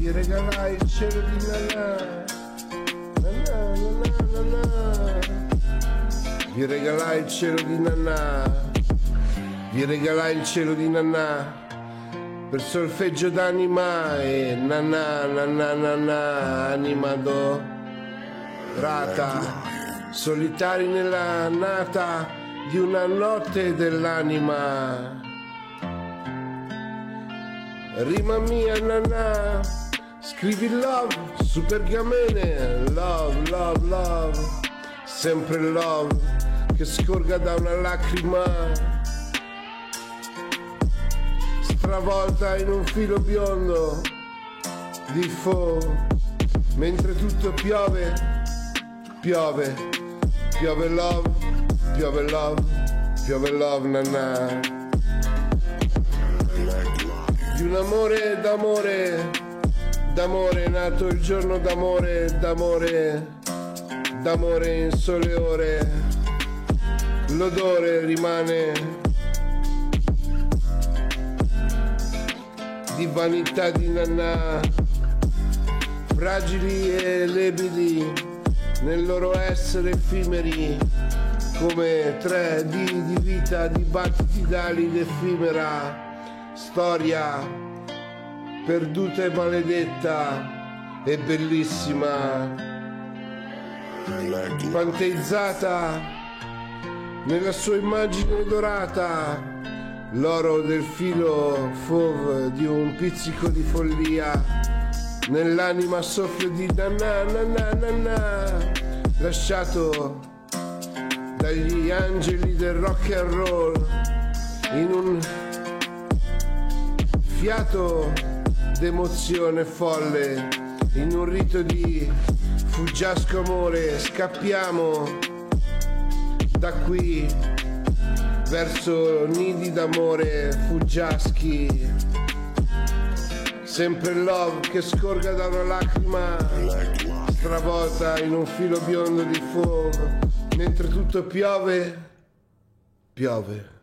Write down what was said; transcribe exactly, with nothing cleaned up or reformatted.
vi regalai il cielo di Nanà, Nanà, Nanà, Nanà. Vi regalai il cielo di Nanà, vi regalai il cielo di Nanà, per solfeggio d'anima e Nanà, Nanà, Nanà, anima dorata, solitari nella nata di una notte dell'anima. Rima mia Nanà, scrivi love su pergamene, love, love, love, sempre love che scorga da una lacrima, stravolta in un filo biondo di fo, mentre tutto piove, piove, piove love, piove love, piove love Nanà. Di un amore d'amore, d'amore nato il giorno d'amore, d'amore, d'amore in sole ore, l'odore rimane di vanità di Nanà, fragili e lebili nel loro essere effimeri, come tre D di vita, dibattiti d'ali d'effimera, storia perduta e maledetta e bellissima, panteizzata nella sua immagine dorata, l'oro del filo fauve di un pizzico di follia, nell'anima soffio di Nanà, Nanà, Nanà, lasciato dagli angeli del rock and roll in un fiato d'emozione folle, in un rito di fuggiasco amore. Scappiamo da qui verso nidi d'amore fuggiaschi, sempre love che scorga da una lacrima, stravolta in un filo biondo di fuoco, mentre tutto piove, piove.